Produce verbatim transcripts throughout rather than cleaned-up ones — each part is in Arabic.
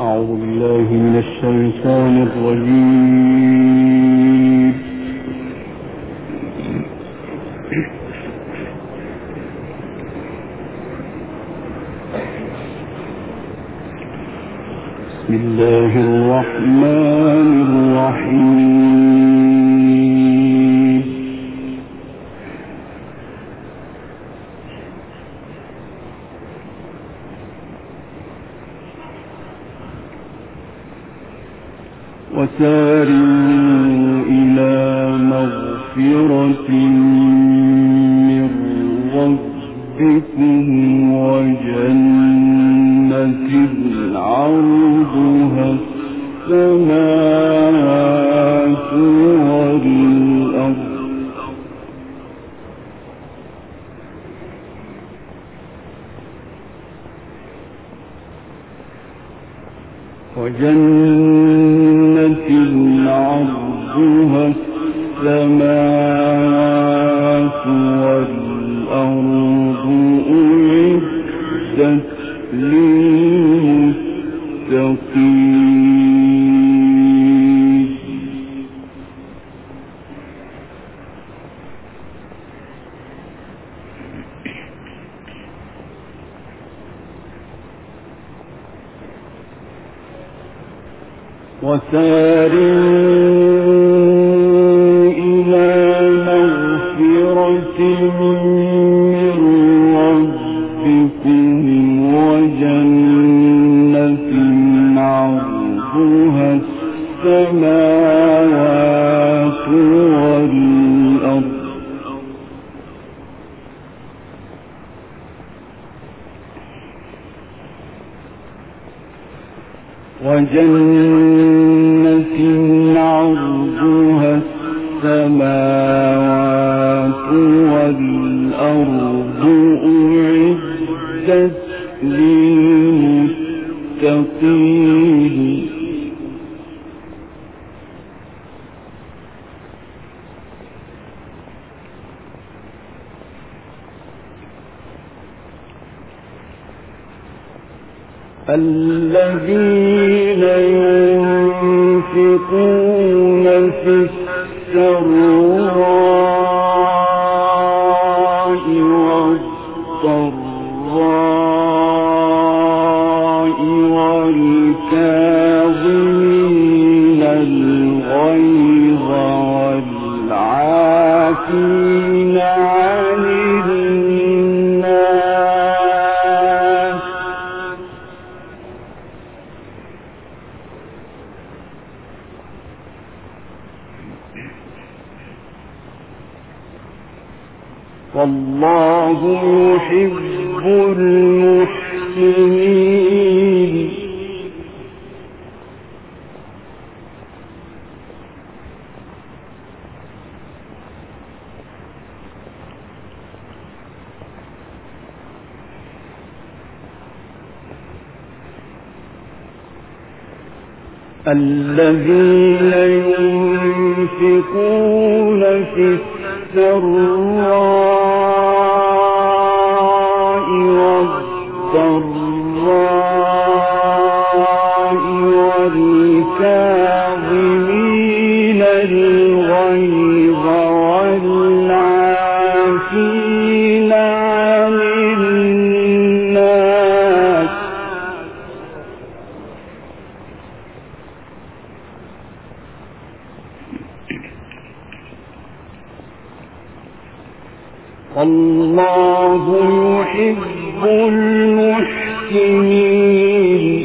أعوذ بالله من الشيطان الرجيم. بسم الله الرحمن الرحيم. وسارعوا إلى مغفرة من ربكم وجنة عرضها السماوات والأرض وجنة عرضها السماوات والأرض أعدت للمتقين. وسارعوا إلى مغفرة من ربكم وجنة عرضها السماوات والأرض وجنة عرضها السماوات والأرض أعدت للمتقين. الذين ينفقون في السراء والضراء والكاظمين الغيظ والعافين عن الناس والله يحب المحسنين. الذين ينفقون في السراء والضراء والكاظمين الغيظ والعافين عن الناس والله يحب المحسنين.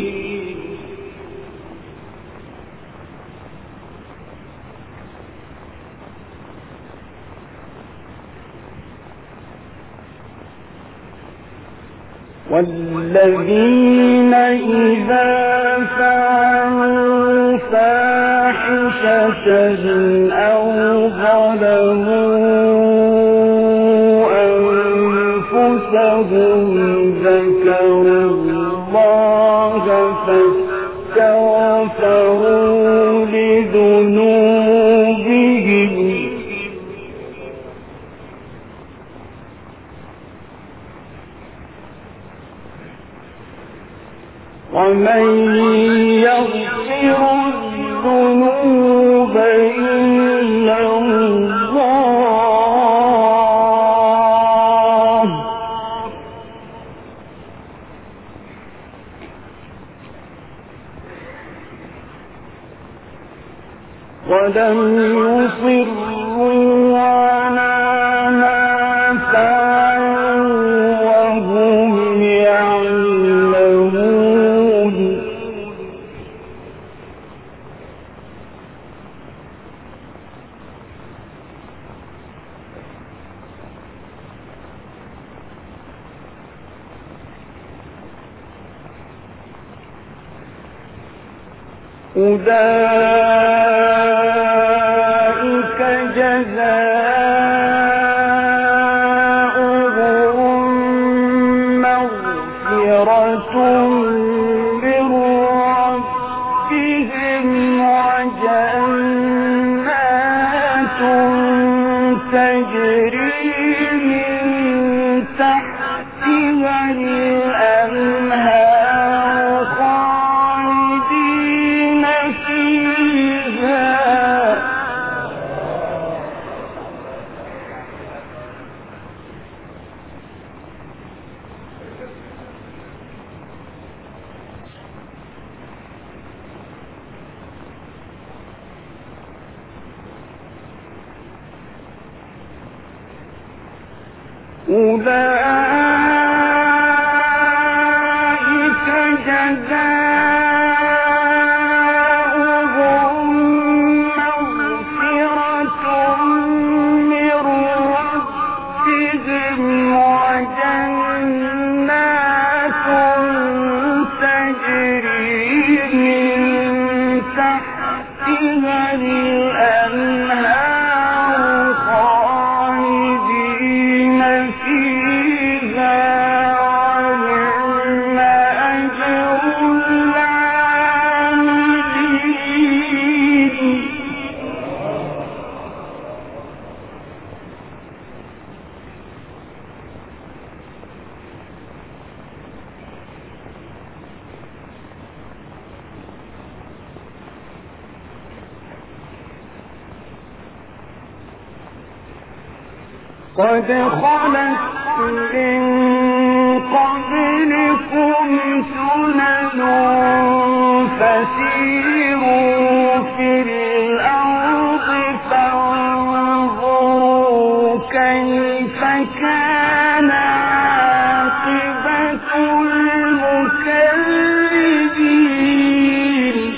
والذين إذا فعلوا فاحشة أو ظلموا أنفسهم ذكروا الله فاستغفروا لذنوبهم ومن يغفر الذنوب إلا الله ولم يصروا على ما فعلوا وهم يعلمون أولئك جزاؤهم مغفرة من ربهم وجنات تجري من تحتها الأنهار خالدين فيها أولئك جزاؤهم مغفرة من ربهم وجنات تجري من تحتها الأنهار خالدين فيها ونعم أجر العاملين قد خلت من قبلكم سنن فسيروا في الأرض فانظروا كيف كان عاقبة المكذبين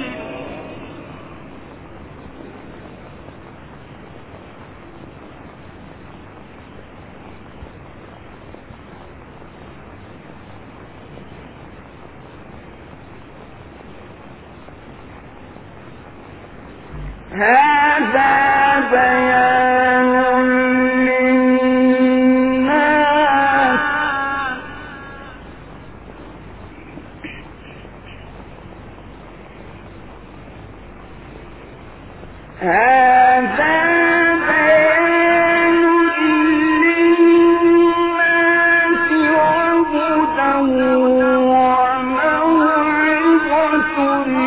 هذا بيان للناس هذا بيان للناس وهدى وموعظة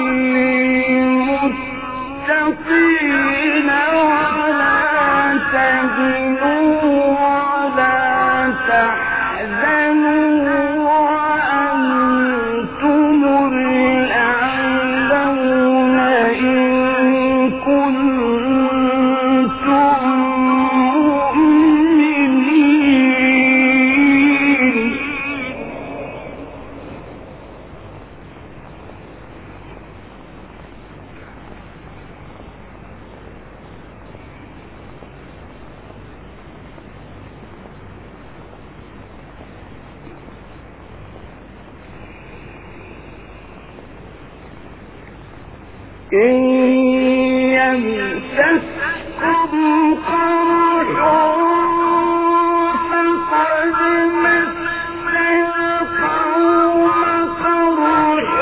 للمتقين ولا تهنوا ولا تحزنوا وأنتم الأعلون إن كنتم مؤمنين إن يمسسكم قرح فقد مس القوم قرح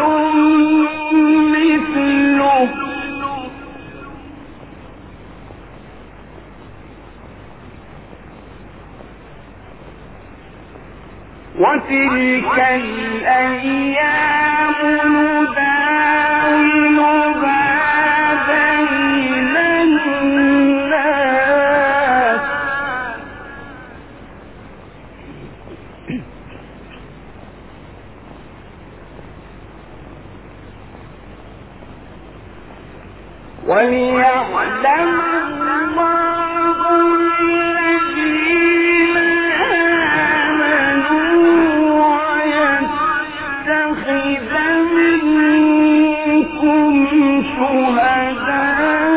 مثله وتلك الأيام نداولها بين الناس وليعلم الله الذين آمنوا ويتخذ منكم شهداء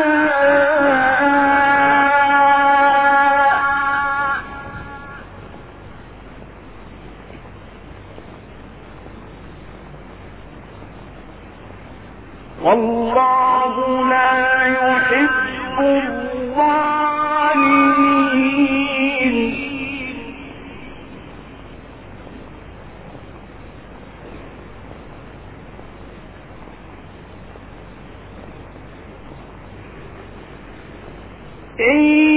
والله لا يحب الظالمين إن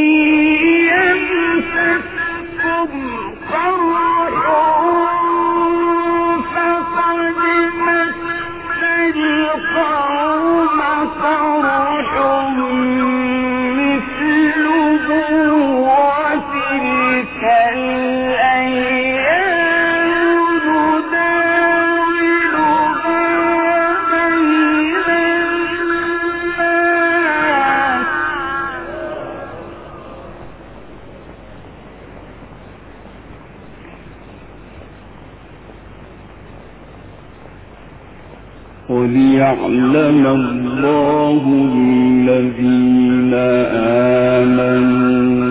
يمسسكم قرح فقد مس القوم قرح مثله وتلك الأيام نداولها بين الناس وليعلم الله الذين آمنوا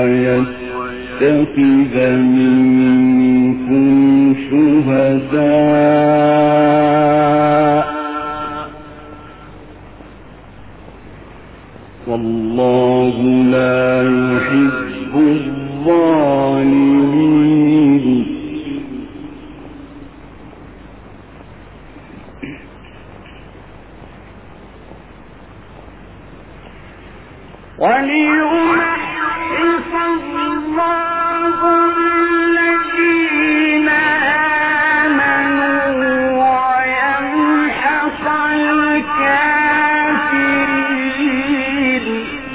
ويتخذ منكم شهداء والله لا يحب الظالمين وليمحص الله الذين آمنوا ويمحص الكافرين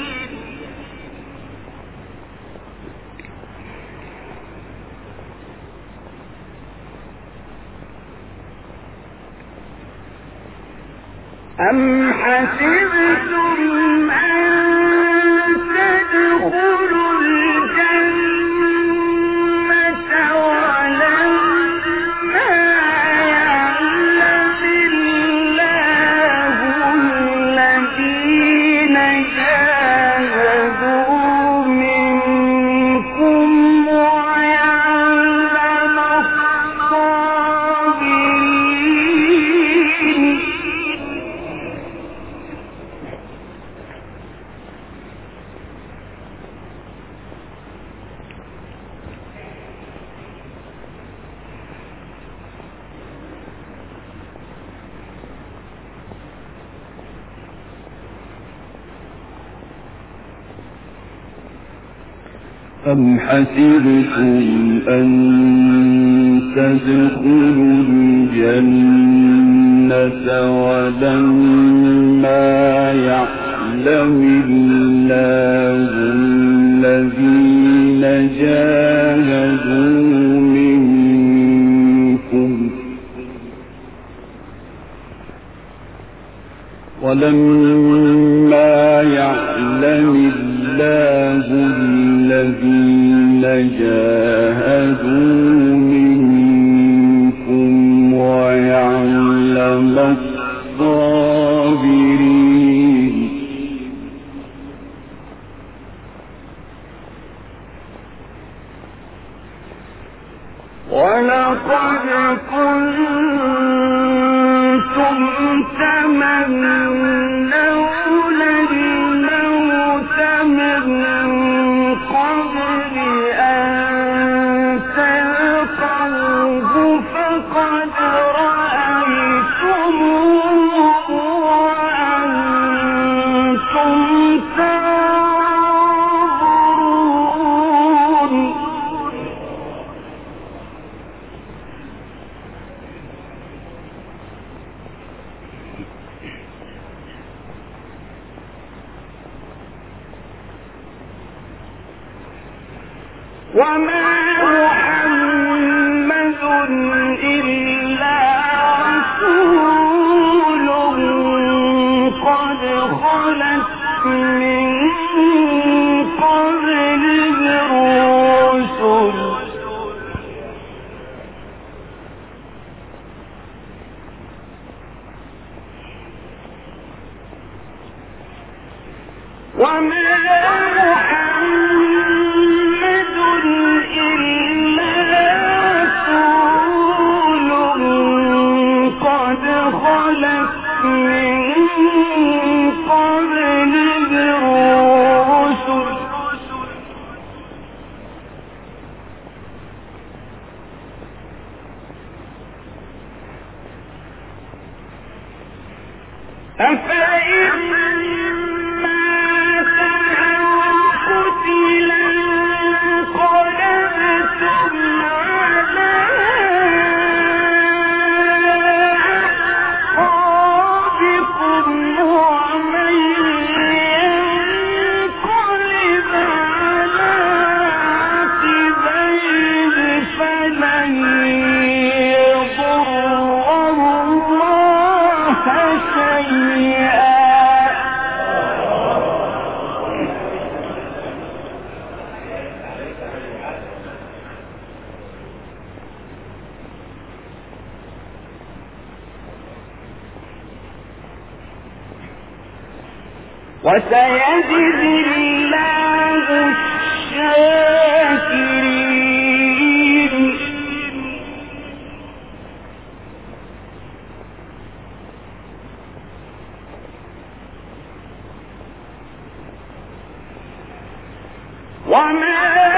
أم حسبتم أن تدخلوا الجنة ولما يعلم الله الذين جاهدوا منكم ويعلم الصابرين أم حسبتم أن تدخلوا الجنة ولما يعلم الله الذين جاهدوا منكم ولما يعلم الله الذين جاهدوا منكم ويعلم الصابرين ولقد كنتم تمنون الموت من قبل أن تلقوه فقد رأيتموه وأنتم تنظرون وسيجزي الله الشاكرين. وما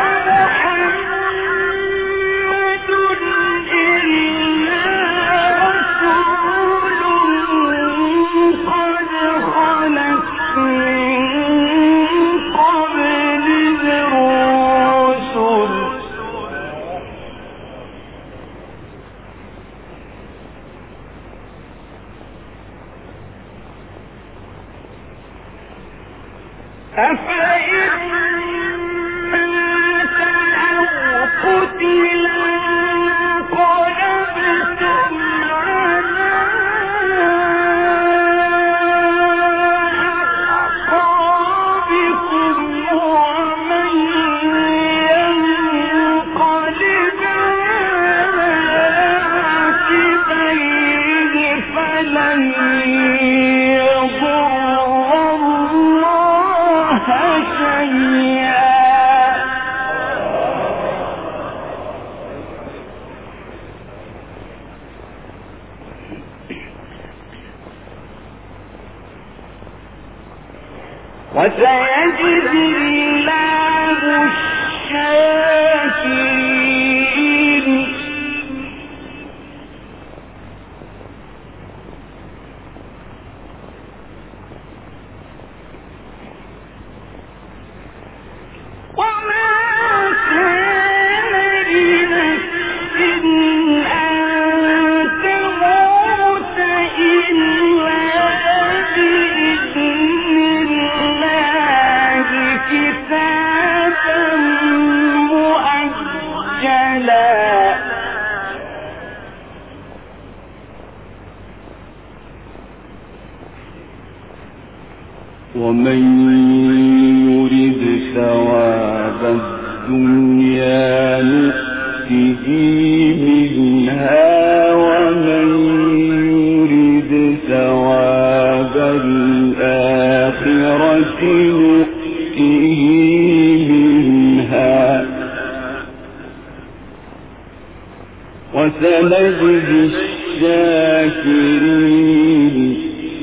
وسيجزي الله الشاكرين. وما كان لنفس أن تموت إلا بإذن الله كتابا مؤجلا. ومن يرد ثواب الدنيا نؤته منها ومن يرد ثواب الآخرة نؤته منها وسنجزي الشاكرين.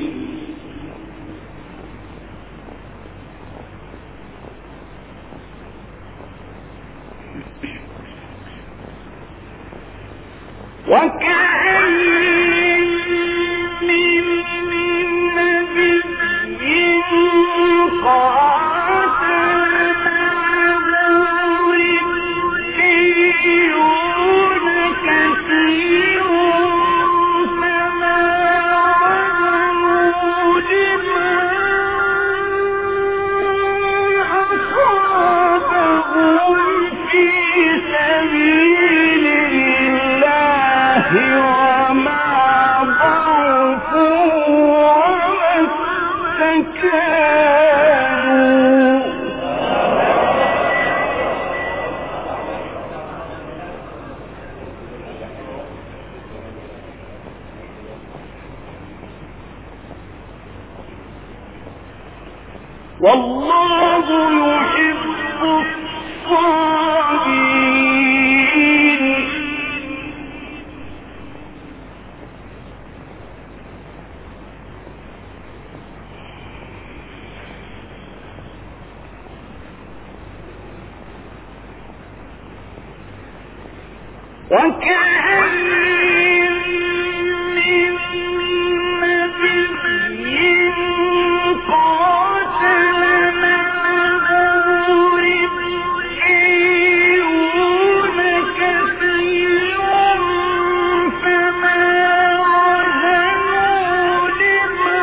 وكأين من نبي قاتل معه ربيون كثير فما وهنوا لما أصابهم في وما ضعفوا وما استكانوا. والله يحب الصابرين. وكأين من نبي قاتل معه ربيون كثير فما وهنوا لما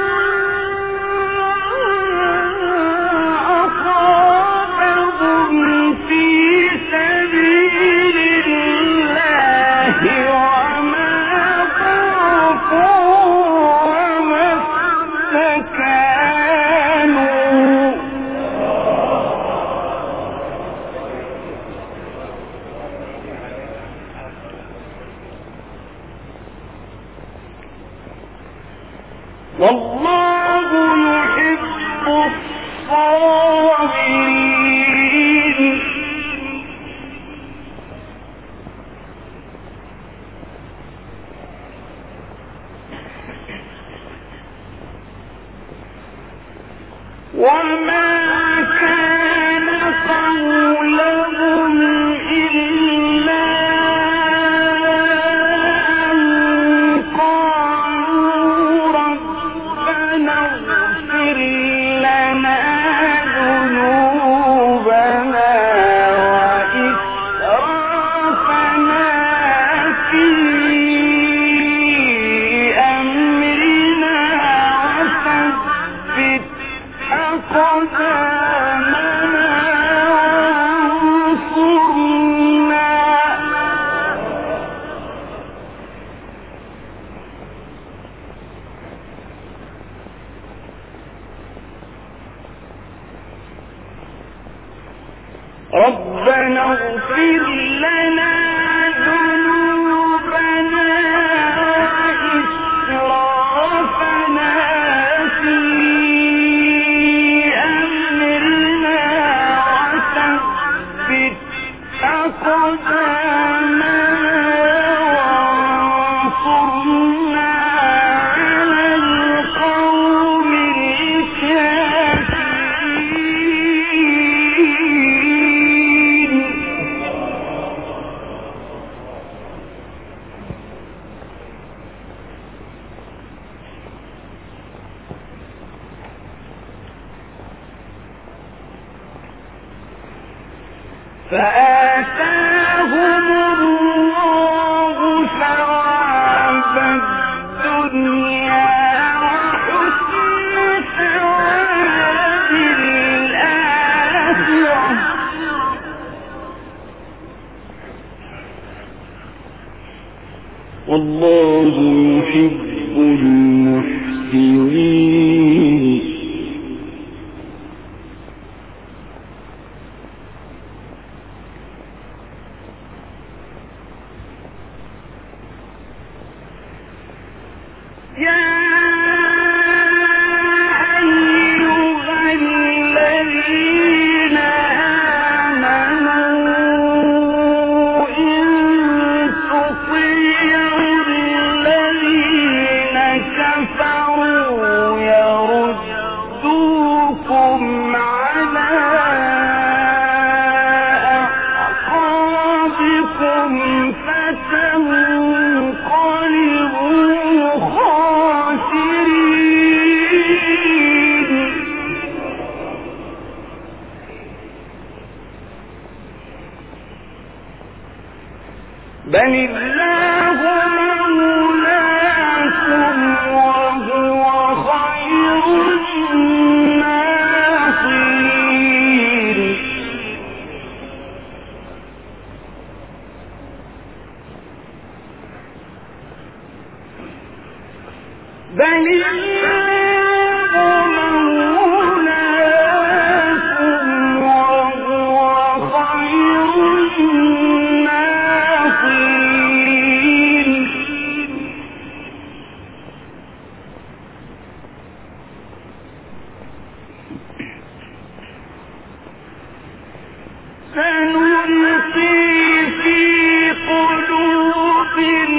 أصابهم في سبيل الله وما ضعفوا وما استكانوا. والله يحب الصابرين. وما كان قولهم إلا أن قالوا ربنا اغفر لنا ذنوبنا وإسرافنا في أمرنا وثبت أقدامنا وانصرنا. ربنا اغفر لنا ذنوبنا وإسرافنا في أمرنا وثبت أقدامنا وانصرنا على القوم الكافرين. فآتاهم الله ثواب الدنيا وحسن ثواب الآخرة. والله يحب المحسنين. يا أيها الذين آمنوا إن تطيعوا الذين كفروا يردوكم على أعقابكم فتنقلبوا خاسرين. بل الله مولاكم وهو خير الناصرين. بل الله مولاكم وهو خير الناصرين سنلقي في قلوب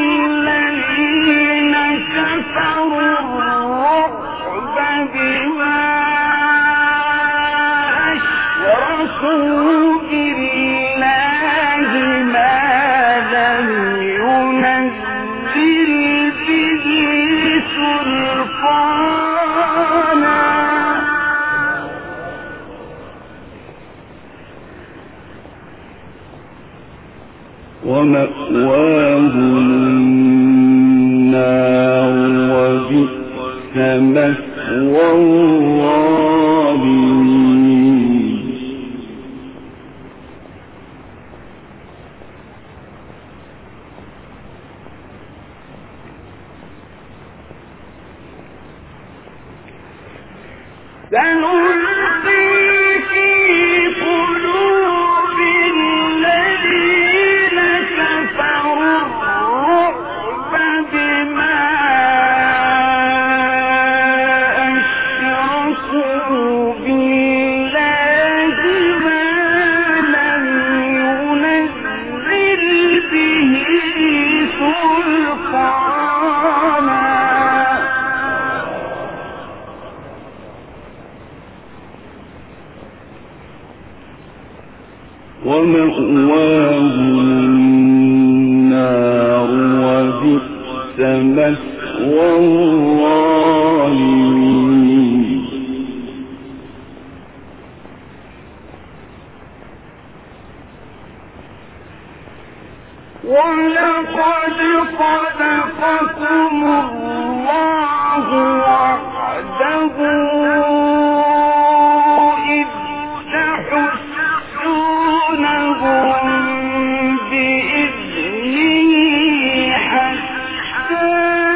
الذين كفروا الرعب بما أشركوا بالله ما لم ينزل به سلطانا ومأواهم النار وبئس مثوى الظالمين سنلقي في قلوب الذين كفروا الرعب بما أشركوا بالله ما لم ينزل به سلطانا ومأواهم النار وبئس مثوى الظالمين ولقد صدقكم الله وعده إذ تحسونهم بإذنه حتى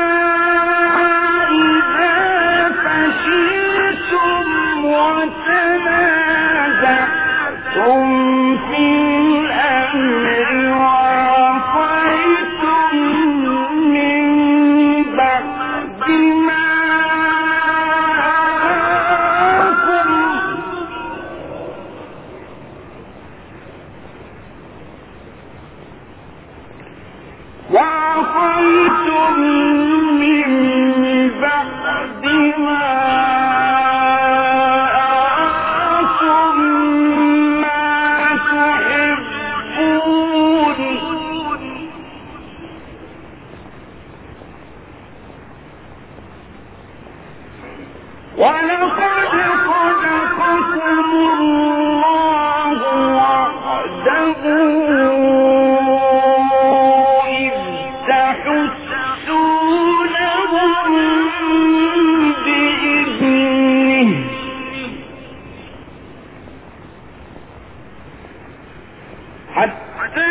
إذا فشلتم وتنازعتم في الأمر وعصيتم من بعد ما أراكم وعصيتم من بعد ما أراكم ما تحبون ولقد صدقكم الله وعده إذ تحسونهم بإذنه حتى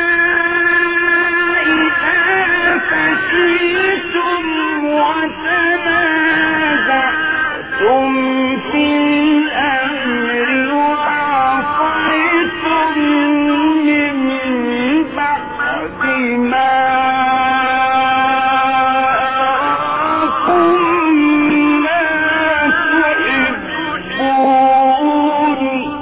إذا فشلتم وتنازعتم في الأمر وعصيتم من بعد ما أراكم ما تحبون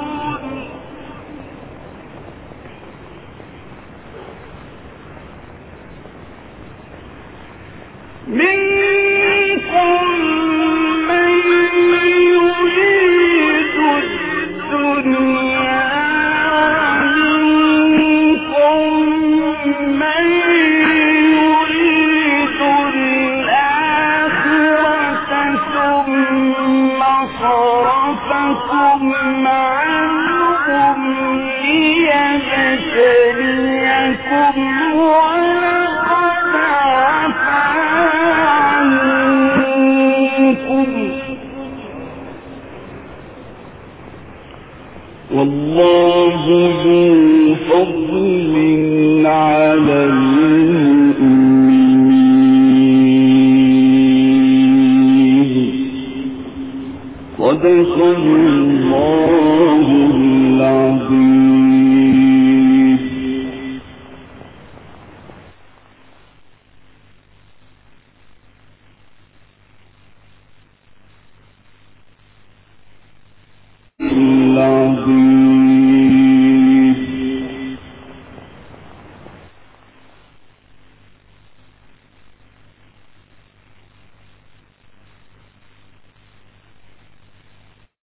منكم من يريد الدنيا ومنكم من يريد الآخرة ثم صرفكم عنهم ليبتليكم ولقد عفا عنكم والله ذو فضل على المؤمنين صدق الله